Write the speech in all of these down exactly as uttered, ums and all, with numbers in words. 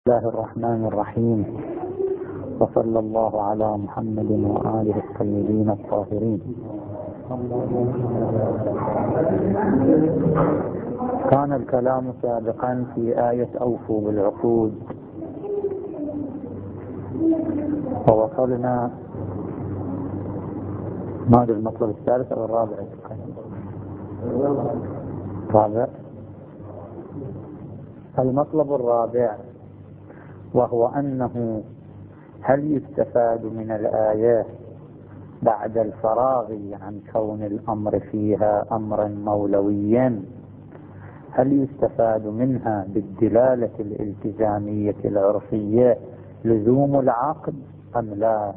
الله الرحمن الرحيم، وصلى الله على محمد وآله الطيبين الطاهرين. كان الكلام سابقا في آية أوفوا بالعقود، ووصلنا ماذا المطلب الثالث أو الرابع؟ الرابع. المطلب الرابع وهو أنه هل يستفاد من الآيات بعد الفراغ عن كون الأمر فيها أمرا مولويا، هل يستفاد منها بالدلالة الالتزامية العرفية لزوم العقد أم لا؟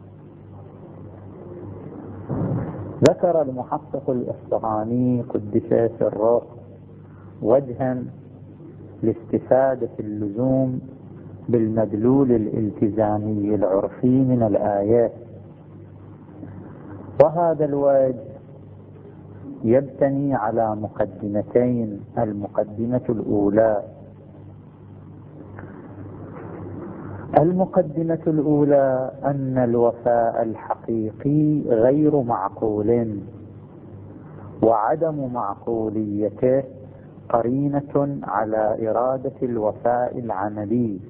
ذكر المحقق الإصفهاني قدس سره وجها لاستفادة اللزوم بالمدلول الالتزامي العرفي من الآيات، وهذا الوجه يبتني على مقدمتين. المقدمة الأولى المقدمة الأولى أن الوفاء الحقيقي غير معقول، وعدم معقوليته قرينة على إرادة الوفاء العملي.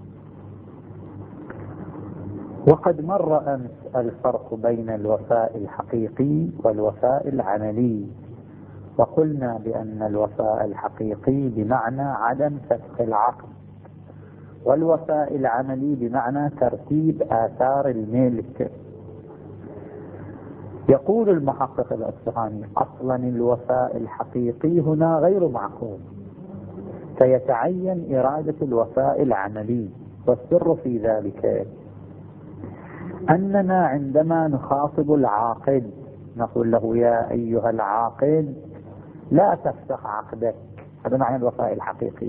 وقد مر أمس الفرق بين الوفاء الحقيقي والوفاء العملي، وقلنا بأن الوفاء الحقيقي بمعنى عدم فسخ العقد، والوفاء العملي بمعنى ترتيب آثار الملك. يقول المحقق الأصفهاني: أصلا الوفاء الحقيقي هنا غير معقول، فيتعين إرادة الوفاء العملي. والسر في ذلك أننا عندما نخاطب العاقد نقول له: يا أيها العاقد لا تفسخ عقدك. هذا معنى الوفاء الحقيقي.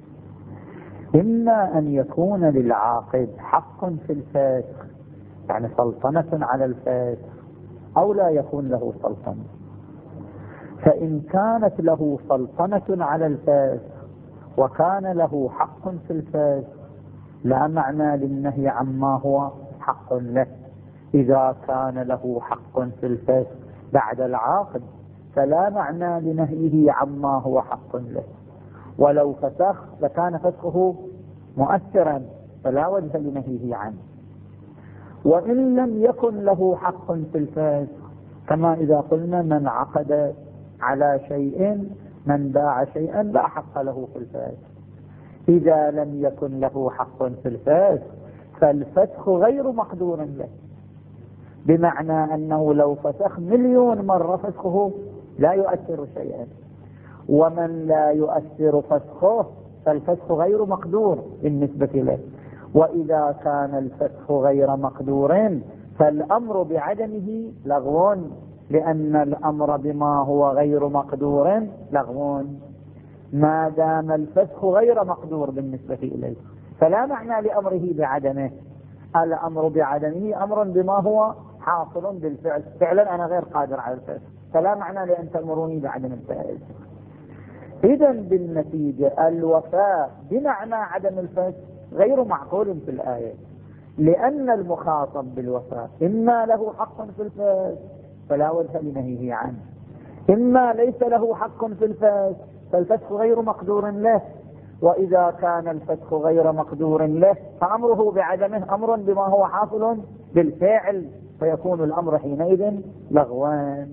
إما أن يكون للعاقد حق في الفسخ، يعني سلطنة على الفسخ، أو لا يكون له سلطنة. فإن كانت له سلطنة على الفسخ وكان له حق في الفسخ لا معنى للنهي عما هو حق له. إذا كان له حق في الفسخ بعد العقد فلا معنى لنهيه عما هو حق له، ولو فسخ لكان فسخه مؤثرا فلا وجه لنهيه عنه. وإن لم يكن له حق في الفسخ، كما إذا قلنا من عقد على شيء من باع شيئا لا حق له في الفسخ. إذا لم يكن له حق في الفسخ فالفسخ غير مقدور له، بمعنى أنه لو فسخ مليون مرة فسخه لا يؤثر شيئا، ومن لا يؤثر فسخه فالفسخ غير مقدور بالنسبة له. وإذا كان الفسخ غير مقدور فالأمر بعدمه لغو، لأن الأمر بما هو غير مقدور لغو. ما دام الفسخ غير مقدور بالنسبة إليه فلا معنى لأمره بعدمه. الأمر بعدمه أمر بما هو حاصل بالفعل، فعلا أنا غير قادر على الفسخ، فلا معنى لأن تأمروني بعدم الفسخ. إذا بالنتيجة الوفاء بمعنى عدم الفسخ غير معقول في الآية، لأن المخاطب بالوفاء إما له حق في الفسخ فلا وجه لنهيه عنه، إما ليس له حق في الفسخ فالفسخ غير مقدور له. وإذا كان الفسخ غير مقدور له فأمره بعدمه أمر بما هو حاصل بالفعل، فيكون الأمر حينئذ لغوان.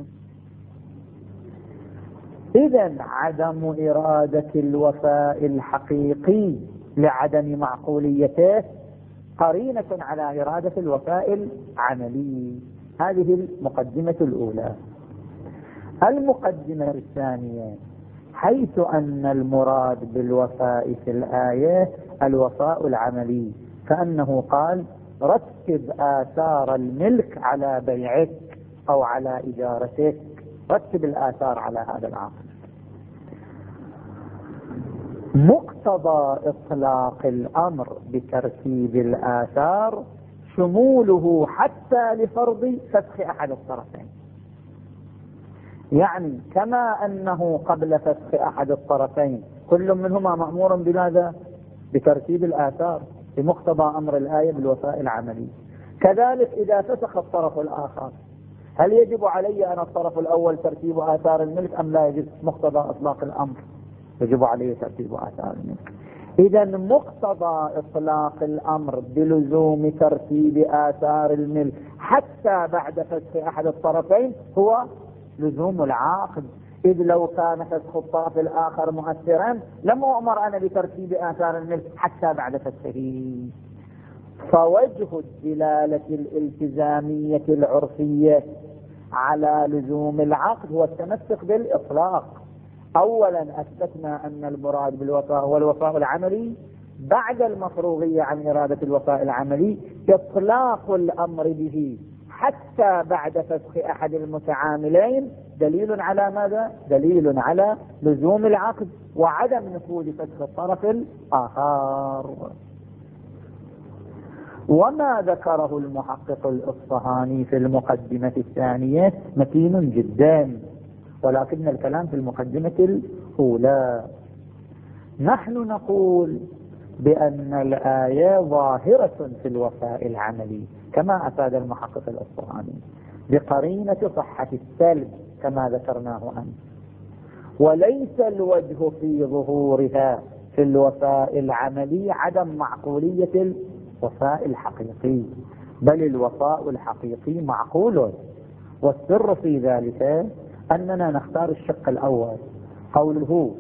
إذن عدم إرادة الوفاء الحقيقي لعدم معقوليته قرينة على إرادة الوفاء العملي. هذه المقدمة الأولى. المقدمة الثانية: حيث أن المراد بالوفاء في الآية الوفاء العملي، فأنه قال: رتب آثار الملك على بيعك أو على إجارتك، رتب الآثار على هذا العقد. مقتضى إطلاق الأمر بترتيب الآثار شموله حتى لفرض فسخ أحد الطرفين. يعني كما أنه قبل فسخ أحد الطرفين كل منهما مأمور بماذا؟ بترتيب الآثار بمقتضى أمر الآية بالوفاء العملي. كذلك إذا فسخ الطرف الآخر، هل يجب علي أن الطرف الأول ترتيب آثار الملك أم لا يجب؟ مقتضى إطلاق الأمر يجب عليه ترتيب آثار الملك. إذا مقتضى إطلاق الأمر بلزوم ترتيب آثار الملك حتى بعد فسخ أحد الطرفين هو لزوم العاقد، إذ لو كان فسخ الطرف الآخر مؤثرا لم أؤمر أنا بترتيب آثار الملك حتى بعد فسخه. فوجه الدلالة الالتزامية العرفية على لزوم العقد هو التمسك بالإطلاق. أولا أثبتنا أن المراد بالوفاء هو الوفاء العملي، بعد المفروغية عن إرادة الوفاء العملي إطلاق الأمر به حتى بعد فسخ أحد المتعاملين دليل على ماذا؟ دليل على لزوم العقد وعدم نفوذ فسخ الطرف الآخر. وما ذكره المحقق الإصفهاني في المقدمة الثانية متين جدا، ولكن الكلام في المقدمة الأولى. نحن نقول بأن الآية ظاهرة في الوفاء العملي كما أفاد المحقق الإصفهاني بقرينة صحة السلب كما ذكرناه أمس، وليس الوجه في ظهورها في الوفاء العملي عدم معقولية الوفاء الحقيقي، بل الوفاء الحقيقي معقول. والسر في ذلك أننا نختار الشق الأول، قوله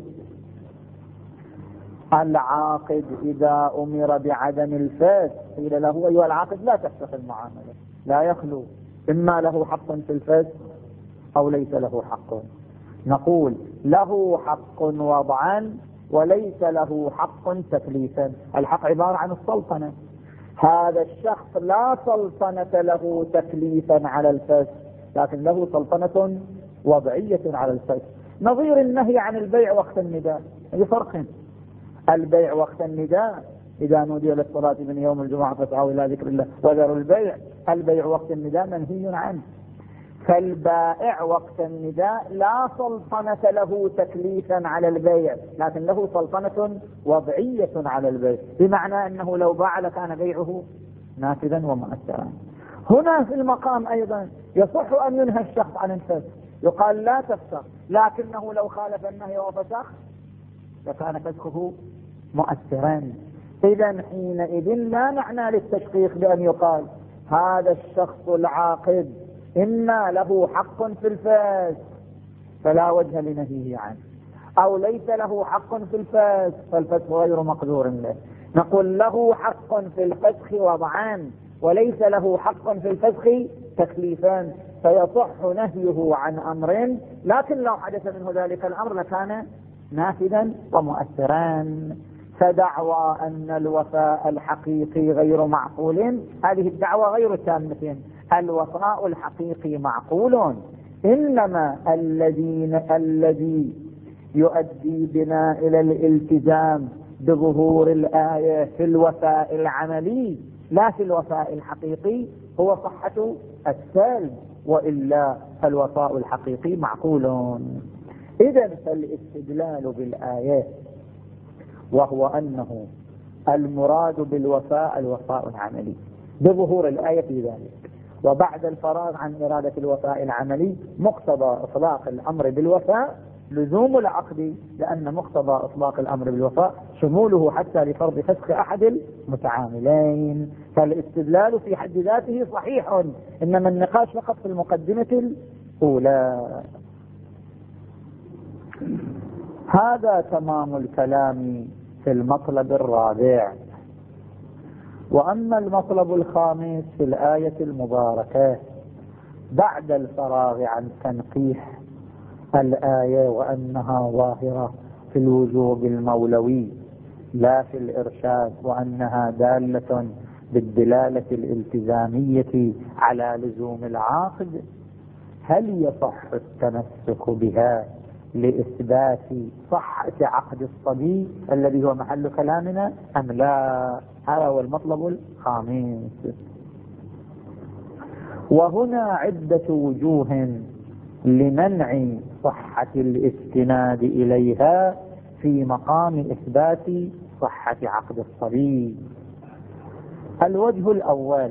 العاقد إذا أمر بعدم الفسخ قيل له أيها العاقد لا تفسخ المعاملة، لا يخلو إما له حق في الفسخ أو ليس له حق. نقول له حق وضعا وليس له حق تكليفا. الحق عبارة عن السلطنة، هذا الشخص لا سلطنة له تكليفا على الفسخ لكن له سلطنة وضعية على الفسخ، نظير النهي عن البيع وقت النداء. بفرق، البيع وقت النداء إذا نودي للصلاة من يوم الجمعة فاسعوا إلى ذكر الله وذروا البيع، البيع وقت النداء منهي عنه. فالبائع وقت النداء لا سلطنة له تكليفا على البيع لكن له سلطنة وضعية على البيع، بمعنى أنه لو باع لكان بيعه نافذا ومؤثرا. هنا في المقام أيضا يصح أن ينهى الشخص عن الفسخ، يقال لا تفسخ، لكنه لو خالف النهي وفسخ لكان فسخه مؤثرا. إذا حينئذ لا معنى للتشقيق بأن يقال هذا الشخص العاقد إما له حق في الفسخ فلا وجه لنهيه عنه، أو ليس له حق في الفسخ فالفسخ غير مقدور له. نقول له حق في الفسخ وضعان وليس له حق في الفسخ تكليفان، فيصح نهيه عن أمر لكن لو حدث منه ذلك الأمر لكان نافذا ومؤثران. فدعوى أن الوفاء الحقيقي غير معقول هذه الدعوة غير تامة. الوفاء الحقيقي معقول، إنما الذين الذي يؤدي بنا إلى الالتزام بظهور الآية في الوفاء العملي لا في الوفاء الحقيقي هو صحة السلب، وإلا الوفاء الحقيقي معقول. إذن فالاستدلال بالآية وهو أنه المراد بالوفاء الوفاء العملي بظهور الآية في ذلك، وبعد الفراغ عن إرادة الوفاء العملي مقتضى إطلاق الأمر بالوفاء لزوم العقد، لأن مقتضى إطلاق الأمر بالوفاء شموله حتى لفرض فسخ أحد المتعاملين. فالاستدلال في حد ذاته صحيح، إنما النقاش فقط في المقدمة الأولى. هذا تمام الكلام في المطلب الرابع. وأما المطلب الخامس في الآية المباركة بعد الفراغ عن تنقيح الآية وأنها ظاهرة في الوجوب المولوي لا في الإرشاد، وأنها دالة بالدلالة الالتزامية على لزوم العاقد، هل يصح التمسك بها لإثبات صحة عقد الصبي الذي هو محل كلامنا أم لا؟ هذا هو المطلب الخامس. وهنا عدة وجوه لمنع صحة الاستناد إليها في مقام إثبات صحة عقد الصبي. الوجه الأول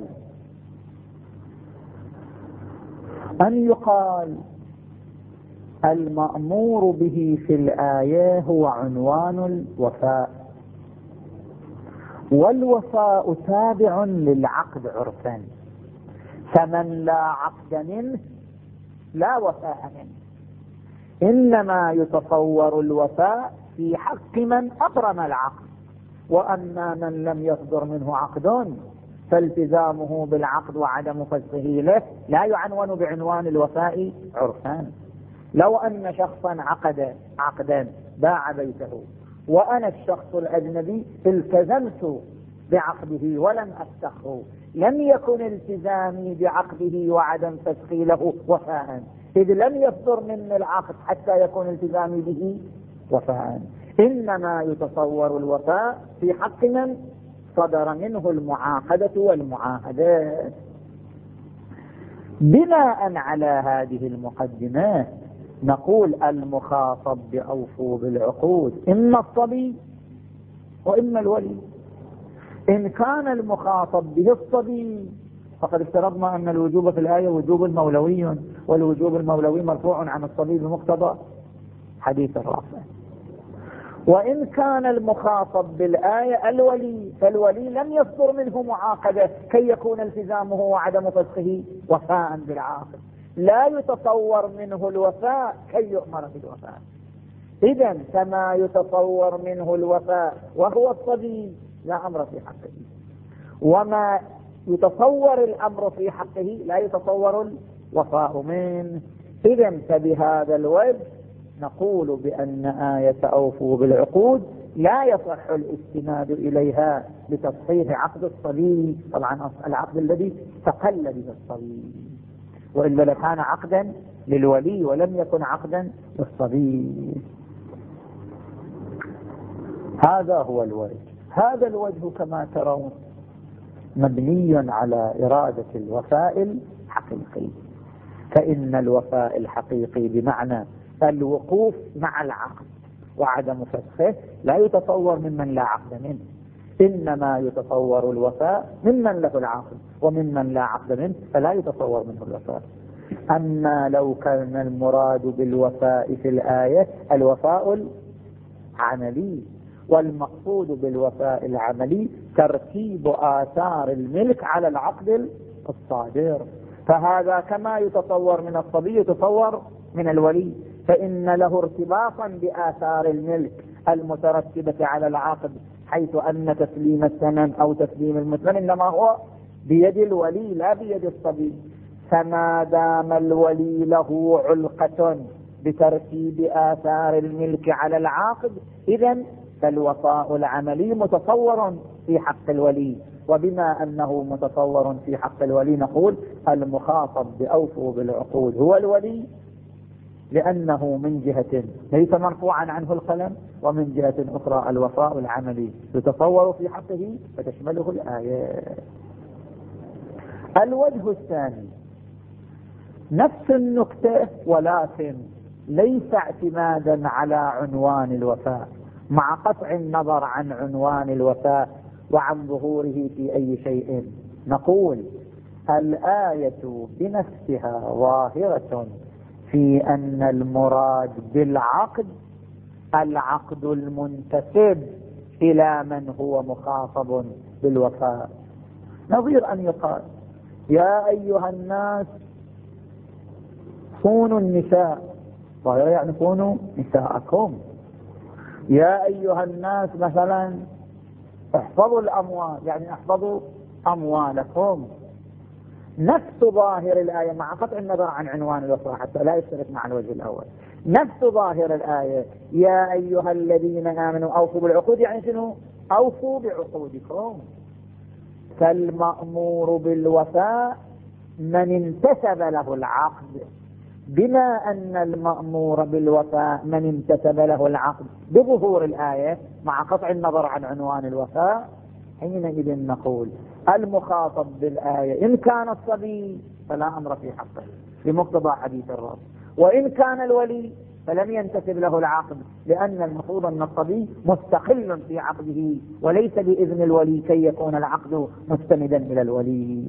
أن يقال المأمور به في الآية هو عنوان الوفاء، والوفاء تابع للعقد عرفا، فمن لا عقد منه لا وفاء منه، إنما يتصور الوفاء في حق من أبرم العقد، وأما من لم يصدر منه عقد فالتزامه بالعقد وعدم فسخه له لا يعنون بعنوان الوفاء عرفان. لو أن شخصا عقد عقدا باع بيته وأنا الشخص الأجنبي التزمت بعقده ولم أفسخه، لم يكن التزامي بعقده وعدم فسخي له وفاء، إذ لم يصدر مني العقد حتى يكون التزامي به وفاء. إنما يتصور الوفاء في حق من صدر منه المعاقدة والمعاهدات. بناء على هذه المقدمات نقول المخاطب بأوفوا بالعقود إما الصبي وإما الولي. إن كان المخاطب به الصبي فقد افترضنا أن الوجوب في الآية وجوب مولوي، والوجوب المولوي مرفوع عن الصبي بمقتضى حديث الرافع. وإن كان المخاطب بالآية الولي فالولي لم يصدر منه معاقدة كي يكون التزامه وعدم فسخه وفاء بالعاقد، لا يتصور منه الوفاء كي يؤمر بالوفاء. إذن كما يتصور منه الوفاء وهو الصبي لا أمر في حقه، وما يتصور الأمر في حقه لا يتصور الوفاء منه. إذن فبهذا الوجه نقول بأن آية أوفوا بالعقود لا يصح الاستناد إليها لتصحيح عقد الصبي، طبعا العقد الذي استقل به الصبي، وإلا لكان عقدا للولي ولم يكن عقدا للصبي. هذا هو الوجه. هذا الوجه كما ترون مبني على إرادة الوفاء الحقيقي، فإن الوفاء الحقيقي بمعنى الوقوف مع العقد وعدم فسخه لا يتصور ممن لا عقد منه، إنما يتصور الوفاء ممن له العقد، وممن لا عقد منه فلا يتصور منه الوفاء. أما لو كان المراد بالوفاء في الآية الوفاء العملي، والمقصود بالوفاء العملي ترتيب آثار الملك على العقد الصادر، فهذا كما يتصور من الصبي يتصور من الولي، فإن له ارتباطا بآثار الملك المترتبة على العقد، حيث أن تسليم الثمن أو تسليم المثمن إنما هو بيد الولي لا بيد الصبي. فما دام الولي له علقة بترتيب آثار الملك على العقد إذن فالوفاء العملي متصور في حق الولي، وبما أنه متصور في حق الولي نقول المخاطب بأوفوا بالعقود هو الولي، لأنه من جهة ليس مرفوعا عنه القلم، ومن جهة أخرى الوفاء العملي يتصور في حقه فتشمله الآية. الوجه الثاني نفس النكتة ولكن ليس اعتمادا على عنوان الوفاء، مع قطع النظر عن عنوان الوفاء وعن ظهوره في أي شيء. نقول الآية بنفسها ظاهرة في أن المراد بالعقد العقد المنتسب إلى من هو مخاطب بالوفاء، نظير أن يقال يا أيها الناس صونوا النساء، ظاهرة يعني صونوا نساءكم. يا أيها الناس مثلا احفظوا الأموال يعني احفظوا أموالكم. نفس ظاهر الآية مع قطع النظر عن عنوان الوفاء حتى لا يشترك مع الوجه الأول. نفس ظاهر الآية يا أيها الذين آمنوا أوفوا بالعقود يعني شنو؟ أوفوا بعقودكم. فالمأمور بالوفاء من انتسب له العقد، بما أن المأمور بالوفاء من انتسب له العقد بظهور الآية مع قطع النظر عن عنوان الوفاء، حينئذ نقول المخاطب بالآية إن كان الصبي فلا أمر في حقه بمقتضى حديث الرب، وإن كان الولي فلم ينتسب له العقد، لأن المفروض أن الصبي مستقل في عقده وليس بإذن الولي كي يكون العقد مستندا إلى الولي.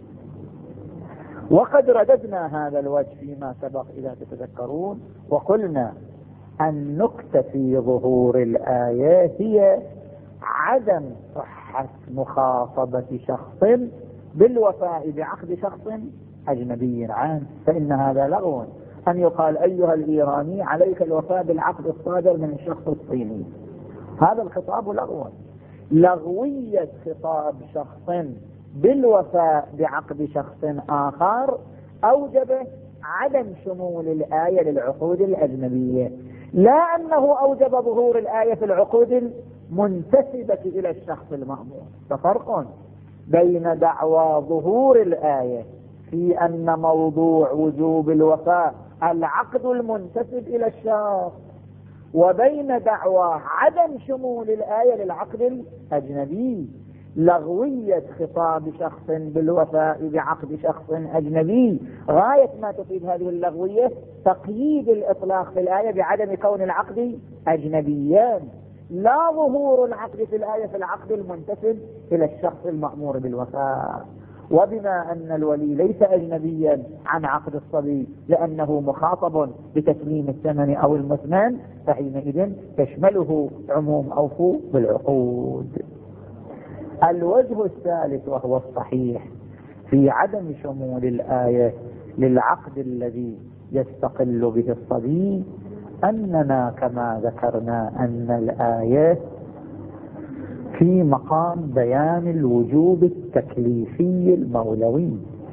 وقد رددنا هذا الوجه فيما سبق إذا تتذكرون، وقلنا النكتة في ظهور الآية هي عدم صحة مخاطبة شخص بالوفاء بعقد شخص أجنبي عنه، فإن هذا لغو أن يقال أيها الإيراني عليك الوفاء بالعقد الصادر من الشخص الصيني، هذا الخطاب لغو. لغوية خطاب شخص بالوفاء بعقد شخص آخر أوجب عدم شمول الآية للعقود الأجنبية، لا أنه أوجب ظهور الآية في العقود المنتسبة إلى الشخص المأمور. ففرق بين دعوى ظهور الآية في أن موضوع وجوب الوفاء العقد المنتسب إلى الشخص، وبين دعوى عدم شمول الآية للعقد الأجنبي. لغوية خطاب شخص بالوفاء بعقد شخص أجنبي غاية ما تفيد هذه اللغوية تقييد الإطلاق في الآية بعدم كون العقد أجنبيا، لا ظهور العقد في الآية في العقد المنتسب إلى الشخص المأمور بالوفاء. وبما أن الولي ليس أجنبيا عن عقد الصبي لأنه مخاطب بتسليم الثمن أو المثمن، فحينئذ تشمله عموم أوفوا بالعقود. الوجه الثالث وهو الصحيح في عدم شمول الآية للعقد الذي يستقل به الصبي أننا كما ذكرنا أن الآية في مقام بيان الوجوب التكليفي المولوي،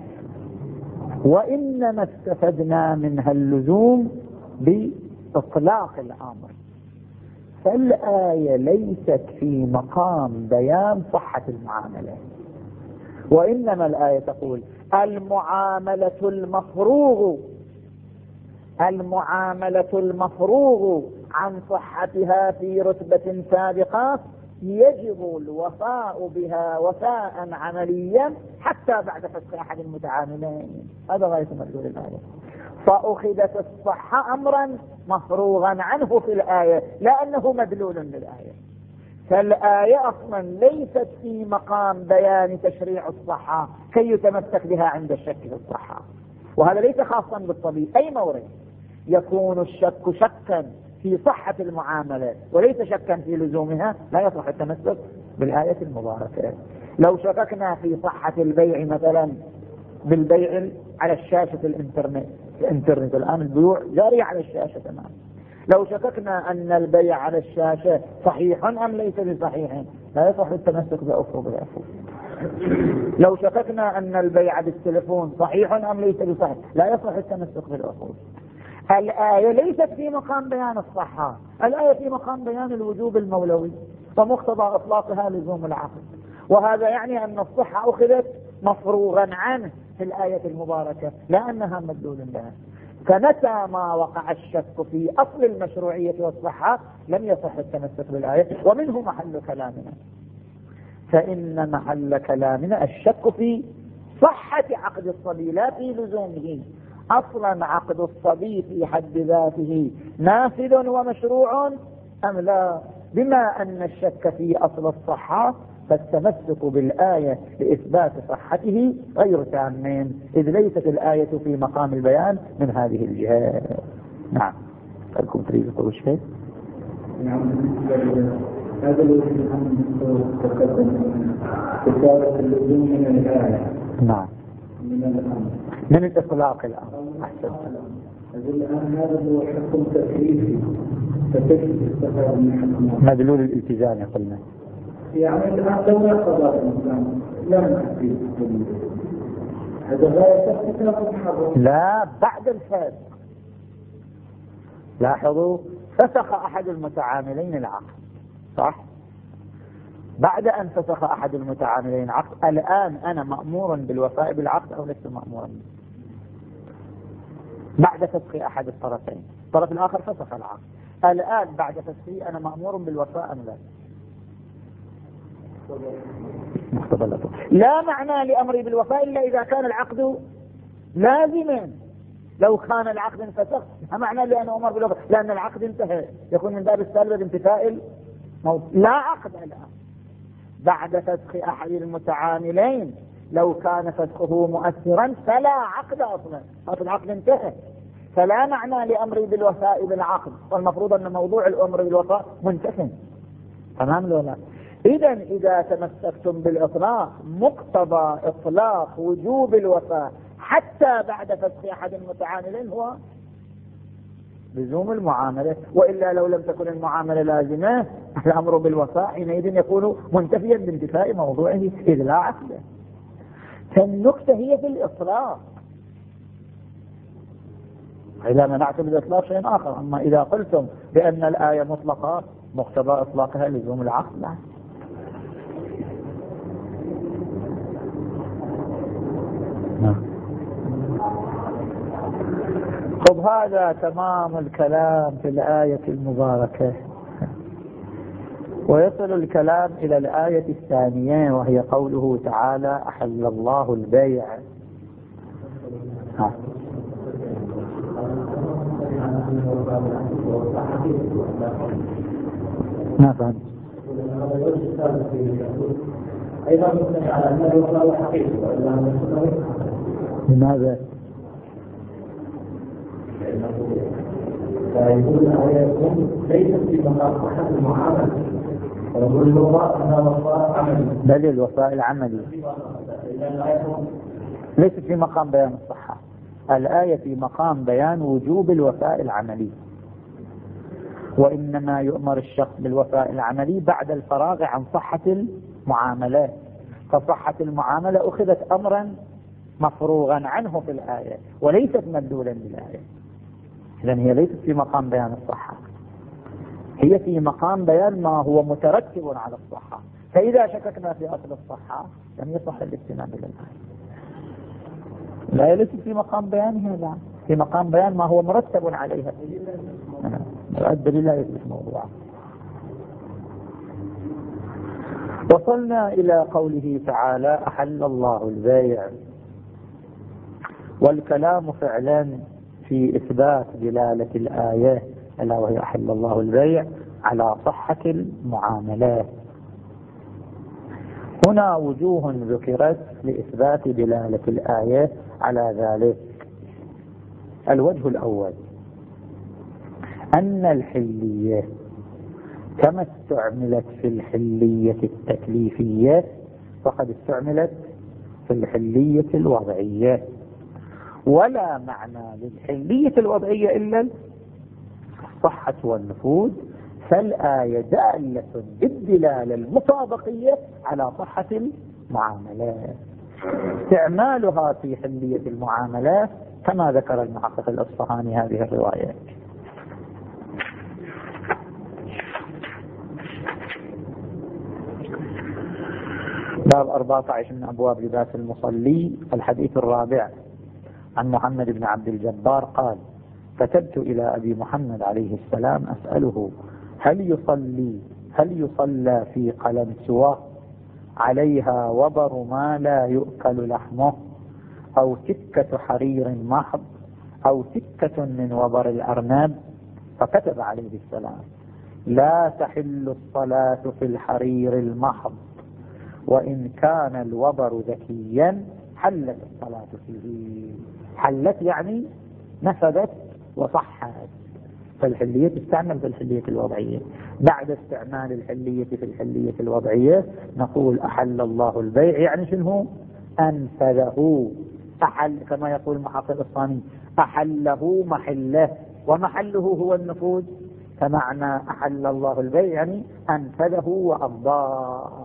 وإنما استفدنا منها اللزوم بإطلاق الأمر، فالآية ليست في مقام بيان صحة المعاملة، وإنما الآية تقول المعاملة المفروغ المعاملة المفروغ عن صحتها في رتبة سابقة يجب الوفاء بها وفاء عمليا حتى بعد فسخ أحد المتعاملين. هذا غاية مدلول الآية. فأخذت الصحة أمرا مفروغا عنه في الآية لأنه مدلول للآية، فالآية أصلا ليست في مقام بيان تشريع الصحة كي يتمسك بها عند الشك في الصحة، وهذا ليس خاصا بالطبيب. أي مورد يكون الشك شكا في صحة المعاملة وليس شكا في لزومها لا يصح التمسك بالآية المباركة. لو شككنا في صحة البيع مثلا بالبيع على الشاشة الانترنت الانترنت الآن البيوع جارية على الشاشة تمام، لو شككنا أن البيع على الشاشة صحيح أم ليس بصحيح لا يصح التمسك بأفو بالأفو. لو شككنا أن البيع بالتلفون صحيح أم ليس بصحيح لا يصح التمسك بالأفو. الآية ليست في مقام بيان الصحة، الآية في مقام بيان الوجوب المولوي، فمقتضى إطلاقها لزوم العقد، وهذا يعني أن الصحة أخذت مفروغا عنه في الآية المباركة لأنها مدلول لها. فمتى ما وقع الشك في أصل المشروعية والصحة لم يصح التمسك بالآية، ومنه محل كلامنا. فإن محل كلامنا الشك في صحة عقد الصبي لا في لزومه. أصلا عقد الصبي في حد ذاته نافذ ومشروع أم لا؟ بما أن الشك في أصل الصحة فالتمسك بالآية لإثبات صحته غير تام، إذ ليست الآية في مقام البيان من هذه الجهة. نعم. لكم تريد تقول شيء؟ نعم. هذا الذي تقدم كتابة اللزوم من الآية. نعم. من الأمر. من الإطلاق الأمر. أحسن. الآن هذا هو حكم تكليفي فكيف استفاد من حكم مدلول الالتزام قلنا. يعني الآن لو لا قضاء الإسلام لا نحكي هذا لا يتفق لا بعد الفسخ. لاحظوا فسخ أحد المتعاملين العقد صح؟ بعد أن فسخ أحد المتعاملين العقد الآن أنا مأمور بالوفاء بالعقد أو لست مأمورا؟ بعد فسخ أحد الطرفين، الطرف الآخر فسخ العقد، الآن بعد فسخه أنا مأمور بالوفاء أم لا؟ لا معنى لأمري بالوفاء إلا إذا كان العقد لازما، لو كان العقد انفسخ ما معنى لأنه أمر بالوفاء؟ لأن العقد انتهى، يكون من باب السلب بانتفاء الموضوع. لا عقد الآن بعد فسخ أحد المتعاملين، لو كان فسخه مؤثرا فلا عقد أصلا، هذا العقد انتهى، فلا معنى لأمري بالوفاء بالعقد، والمفروض أن موضوع الأمر بالوفاء منتهي. تمام لو لا؟ إذا إذا تمسكتم بالإطلاق مقتضى إطلاق وجوب الوفاء حتى بعد فسخ أحد المتعاملين هو لزوم المعاملة، وإلا لو لم تكن المعاملة لازمة الأمر بالوفاء حينئذ يكون منتفيا بانتفاء موضوعه إذ لا عقد. فالنكتة هي في الإطلاق، إذا منعت بالإطلاق شيء آخر. أما إذا قلتم بأن الآية مطلقة مقتضى إطلاقها لزوم العقد لا. طب هذا تمام الكلام في الآية المباركة، ويصل الكلام إلى الآية الثانية وهي قوله تعالى أحل الله البيع. ها. ما فهمت. لماذا؟ فيقول الآية ليست في مقام صحة المعاملة، ويقول الوفاء أنها وفاء عملي، بل الوفاء العملي ليست في مقام بيان الصحة. الآية في مقام بيان وجوب الوفاء العملي، وإنما يؤمر الشخص بالوفاء العملي بعد الفراغ عن صحة المعاملات، فصحة المعاملة أخذت أمرا مفروغا عنه في الآية وليست مدلولا بالآية، لأن هي ليست في مقام بيان الصحة، هي في مقام بيان ما هو مترتب على الصحة. فإذا شككنا في أصل الصحة لم يصح الاستناد إلى الآية. الآية ليست في مقام بيانها، لا، في مقام بيان ما هو مرتب عليها. الدليل لا يثبت موضوعه. وصلنا إلى قوله تعالى أحل الله البيع، والكلام فعلا في إثبات دلالة الآية ألا وهي أحل الله البيع على صحة المعاملات. هنا وجوه ذكرت لإثبات دلالة الآية على ذلك. الوجه الأول أن الحلية كما استعملت في الحلية التكليفية فقد استعملت في الحلية الوضعية، ولا معنى للحلية الوضعية إلا الصحة والنفوذ، فالآية دالة بالدلالة المطابقية على صحة المعاملات. استعمالها في حلية المعاملات كما ذكر المحقق الأصفهاني هذه الروايات. باب أربعة عشر من أبواب لباس المصلي. الحديث الرابع عن محمد بن عبد الجبار قال: كتبت إلى أبي محمد عليه السلام أسأله هل يصلي هل يصلى في قلنسوة عليها وبر ما لا يؤكل لحمه، أو تكة حرير محض، أو تكة من وبر الأرنب؟ فكتب عليه السلام: لا تحل الصلاة في الحرير المحض، وإن كان الوبر ذكيا حلت الصلاة فيه. حلت يعني نفذت وصحت. فالحلية تستعمل في الحلية الوضعية. بعد استعمال الحلية في الحلية الوضعية نقول أحل الله البيع، يعني شنو؟ أنفذه. أحل كما يقول المحقق الصاني أحله محله، ومحله هو النفوذ، فمعنى أحل الله البيع يعني أنفذه وأمضاه.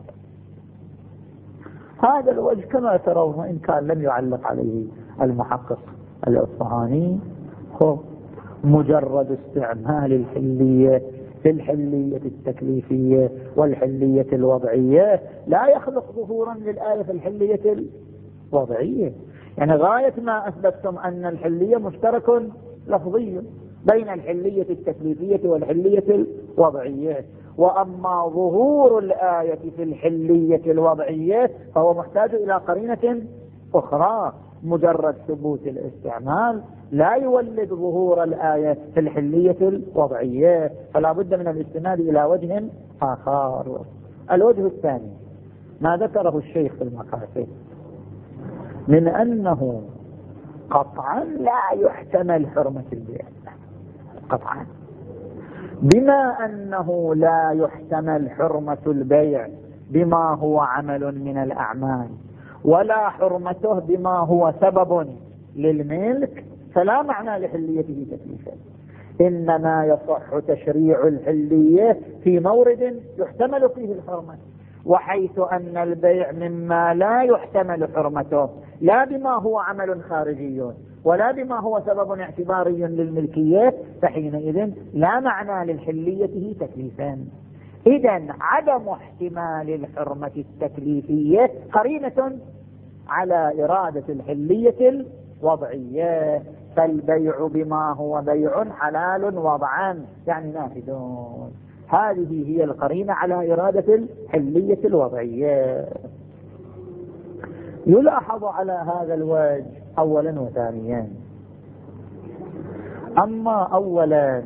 هذا الوجه كما ترون، وإن كان لم يعلق عليه المحقق الأصفهاني، هو مجرد استعمال الحلية في الحلية التكليفية والحلية الوضعية لا يخلق ظهورا للآية في الحلية الوضعية. يعني غاية ما أثبتتم أن الحلية مشترك لفظي بين الحلية التكليفية والحلية الوضعية، وأما ظهور الآية في الحلية الوضعية فهو محتاج إلى قرينة أخرى، مجرد ثبوت الاستعمال لا يولد ظهور الآية في الحلية الوضعية، فلا بد من الاستناد إلى وجه آخر. الوجه الثاني ما ذكره الشيخ في المقاصد من أنه قطعا لا يحتمل حرمة البيع، قطعا بما أنه لا يحتمل حرمة البيع بما هو عمل من الأعمال ولا حرمته بما هو سبب للملك، فلا معنى لحليته تكليفا. إنما يصح تشريع الحلية في مورد يحتمل فيه الحرمة، وحيث أن البيع مما لا يحتمل حرمته لا بما هو عمل خارجي ولا بما هو سبب اعتباري للملكية، فحينئذ لا معنى للحلية تكليفا. إذن عدم احتمال الحرمة التكليفية قرينة على إرادة الحلية الوضعية، فالبيع بما هو بيع حلال وضعا يعني نافذون. هذه هي القرينة على إرادة الحلية الوضعية. يلاحظ على هذا الوجه أولا وثانيا. أما أولا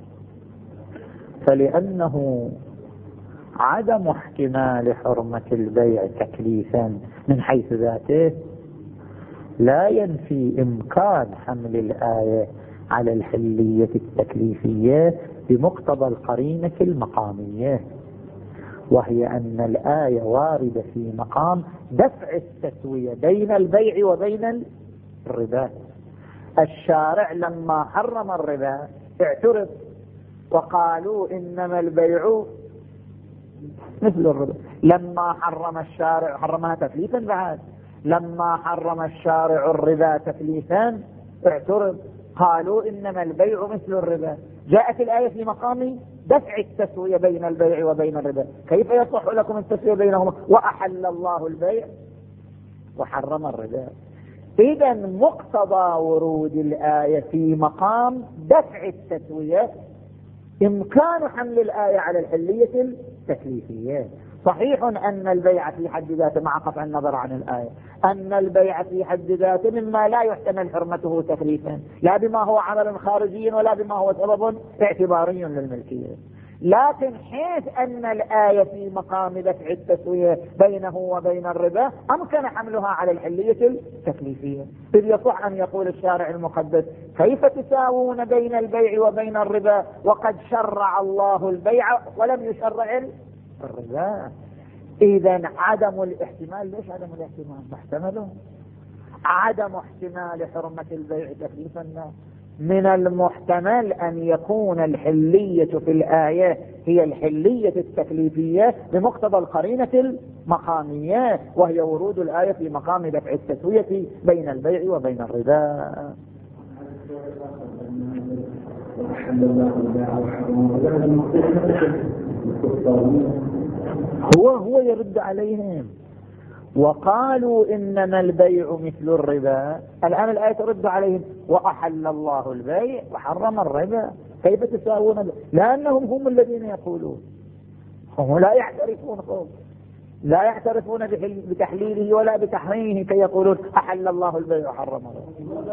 فلأنه عدم احتمال حرمة البيع تكليفا من حيث ذاته لا ينفي إمكان حمل الآية على الحلية التكليفية بمقتضى القرينة المقامية، وهي أن الآية واردة في مقام دفع التسوية بين البيع وبين الربا. الشارع لما حرم الربا اعترض وقالوا إنما البيع مثل الربا. لما حرم الشارع حرمها تكليفا بعد، لما حرم الشارع الربا تكليفا اعترض قالوا إنما البيع مثل الربا. جاءت الآية في مقام دفع التسوية بين البيع وبين الربا، كيف يصح لكم التسوية بينهما وأحل الله البيع وحرم الربا؟ إذن مقتضى ورود الآية في مقام دفع التسوية إمكان حمل الآية على الحلية التكليفية. صحيح أن البيع في حد ذاته مع قطع النظر عن الآية أن البيع في حد ذاته مما لا يحتمل حرمته تكليفا لا بما هو عمل خارجي ولا بما هو سبب اعتباري للملكية، لكن حيث أن الآية في مقام دفع التسوية بينه وبين الربا أمكن حملها على الحلية التكليفية. إذ يصح أن يقول الشارع المقدس كيف تساوون بين البيع وبين الربا وقد شرع الله البيع ولم يشرع الربا. إذن عدم الاحتمال، ليش عدم الاحتمال؟ محتمله. عدم احتمال حرمة البيع تكليفا من المحتمل أن يكون الحلية في الآية هي الحلية التكليفية بمقتضى القرينة المقامية، وهي ورود الآية في مقام دفع التسوية بين البيع وبين الربا. هو هو يرد عليهم وقالوا إنما البيع مثل الربا. الآن الآية ترد عليهم وأحل الله البيع وحرم الربا، كيف تساوون؟ لأنهم هم الذين يقولون، هم لا يعترفون هم لا يعترفون بتحليله ولا بتحريمه كي يقولون أحل الله البيع وحرم الربا.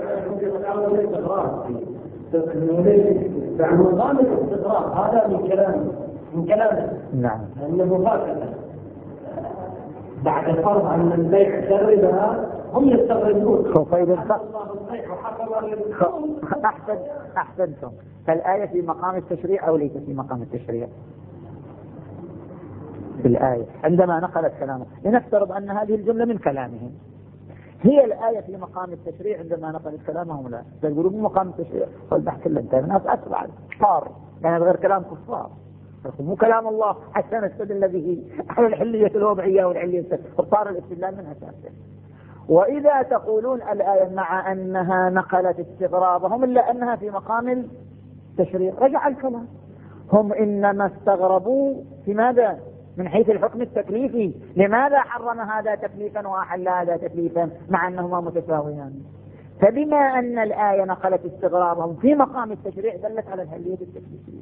هذا من كلام من كلامه. نعم. أنه هكذا بعد الفرض عن البيع الربا هم يستغربون. أحسن أحسنتم. فالآية في مقام التشريع أو ليس في مقام التشريع؟ في الآية عندما نقلت كلامه، لنفترض أن هذه الجملة من كلامهم، هي الآية في مقام التشريع عندما نقلت كلامهم؟ لا، يقولون من مقام التشريع. والبحث كله انتهى، الناس أسرع صار يعني غير كلام كفار، مو كلام الله حتى نستدل به على الحلية الوضعية والحلية صار الاستدلال من أساسه. وإذا تقولون الآية مع أنها نقلت استغرابهم إلا أنها في مقام التشريع، رجع الكلام. هم إنما استغربوا في ماذا؟ من حيث الحكم التكليفي، لماذا حرم هذا تكليفا وأحل هذا تكليفا مع أنهما متساويان؟ فبما أن الآية نقلت استغرابهم في مقام التشريع دلت على الحلية التكليفية.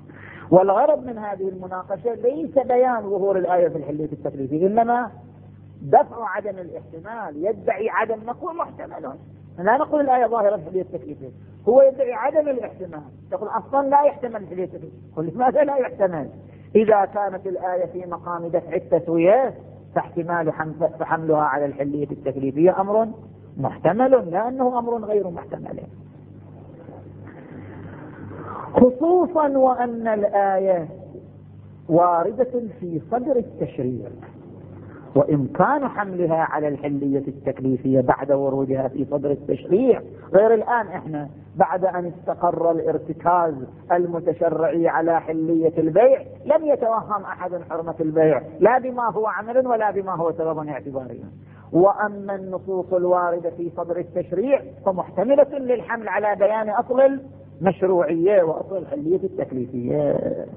والغرض من هذه المناقشة ليس بيان ظهور الآية في الحلية التكليفية، إنما دفع عدم الاحتمال يدعي عدم، نقول محتمل، لا نقول الآية ظاهرة الحلية التكليفية، هو يدعي عدم الاحتمال، يقول أصلا لا يحتمل الحلية التكليفية. قل لماذا لا يحتمل؟ إذا كانت الآية في مقام دفع التسوية فاحتمال حملها على الحلية التكليفية أمر محتمل، لأنه أمر غير محتمل، خصوصا وأن الآية واردة في صدر التشريع، وإمكان حملها على الحلية التكليفية بعد ورودها في صدر التشريع، غير الآن إحنا بعد أن استقر الارتكاز المتشرعي على حلية البيع لم يتوهم أحد حرمة البيع لا بما هو عمل ولا بما هو سبب اعتباري. وأما النصوص الواردة في صدر التشريع فمحتملة للحمل على بيان أصل المشروعية وأصل الحلية التكليفية.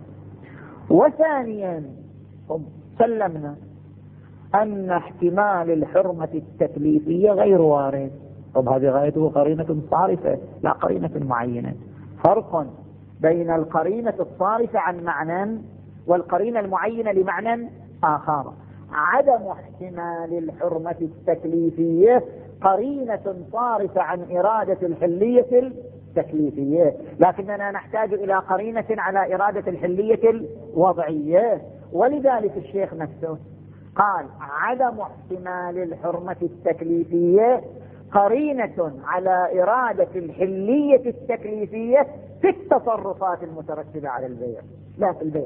وثانيا سلمنا أن احتمال الحرمة التكليفية غير وارد. طب هذه غايته قرينة صارفة لا قرينة معينة. فرق بين القرينة الصارفة عن معنى والقرينة المعينة لمعنى آخر. عدم احتمال الحرمة التكليفية قرينة صارفة عن إرادة الحلية التكليفية، لكننا نحتاج إلى قرينة على إرادة الحلية الوضعية. ولذلك الشيخ نفسه قال عدم احتمال الحرمة التكليفية قرينة على إرادة الحلية التكليفية في التصرفات المترتبة على البيع لا في البيع.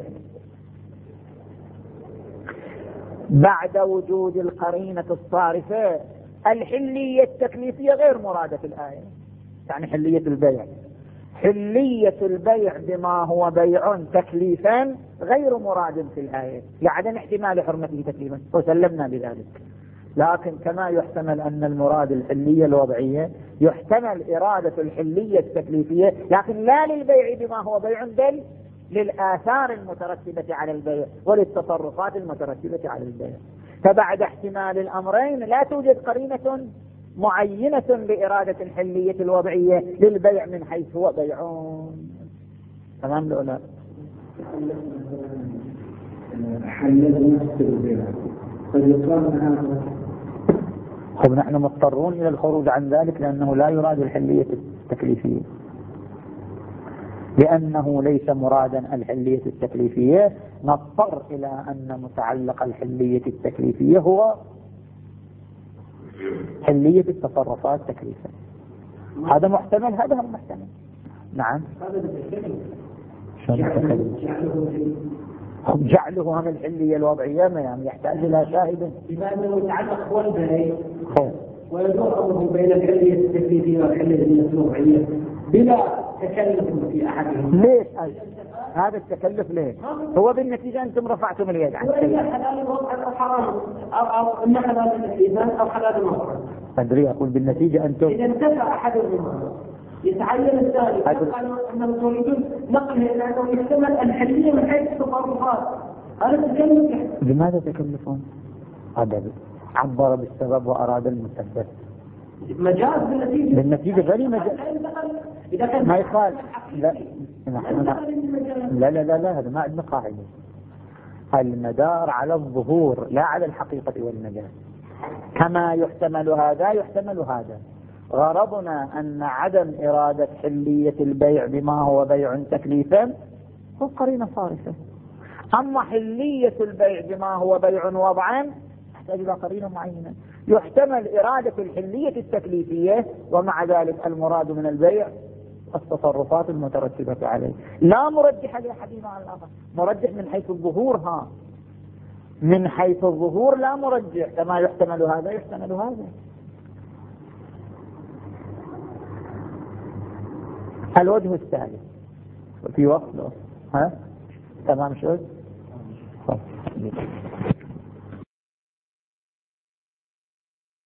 بعد وجود القرينة الصارفة الحلية التكليفية غير مرادة في الآية، يعني حلية البيع حلية البيع بما هو بيع تكليفا غير مراد في الآية لعدم احتمال حرمته تكليفا، وسلمنا بذلك. لكن كما يحتمل أن المراد الحلية الوضعية يحتمل إرادة الحلية التكليفية، لكن لا للبيع بما هو بيع بل للآثار المترتبة على البيع وللتصرفات المترتبة على البيع. فبعد احتمال الأمرين لا توجد قرينة معينة لإرادة الحلية الوضعية للبيع من حيث هو بيعون. تمام لو لا؟ حلل نفس البيع قد يقال هذا. طب نحن مضطرون إلى الخروج عن ذلك لأنه لا يراد الحلية التكليفية، لأنه ليس مرادا الحلية التكليفية نضطر إلى أن متعلق الحلية التكليفية هو حلية التصرفات تكليفا. هذا محتمل هذا هم محتمل. نعم جعله هم الحلية الوضعية ما يعني يحتاج إلى شاهد بما أنه يتعلق هو البيع ويدور أمره بين الحلية التكليفية والحلية الوضعية بلا تكلف في أحدهم. ليش هذا التكلف ليه؟ هو بالنتيجة أنتم رفعتم اليد عن التكليف. حلال الوضع أو حرام أو أو إما حلال التكليفان أو حلال المحرم. أدري أقول بالنتيجة أنتم إذا انتفع أحدهما يتعين الثاني. قالوا أنهم تريدون نقله إلى أنه يحتمل الحلية من حيث التصرفات. هذا تكلف. لماذا تكلفون؟ هذا عبر بالسبب وأراد المسبب. مجاز بالنتيجة. بالنتيجة غير مجاز. ما يخال. لا لا لا لا, لا. هذا ما عندنا قاعدة. المدار على الظهور لا على الحقيقة والمجاز. كما يحتمل هذا يحتمل هذا. غرضنا أن عدم إرادة حلية البيع بما هو بيع تكليفا هو قرينة صارفة. أما حلية البيع بما هو بيع وضعا تحتاج إلى قرينة معينة. يحتمل إرادة الحلية التكليفية ومع ذلك المراد من البيع التصرفات المترتبة عليه. لا مرجح لأحدهما على الآخر، مرجح من حيث الظهور. ها من حيث الظهور لا مرجح، كما يحتمل هذا يحتمل هذا. الوجه الثالث في وقت ها تمام شو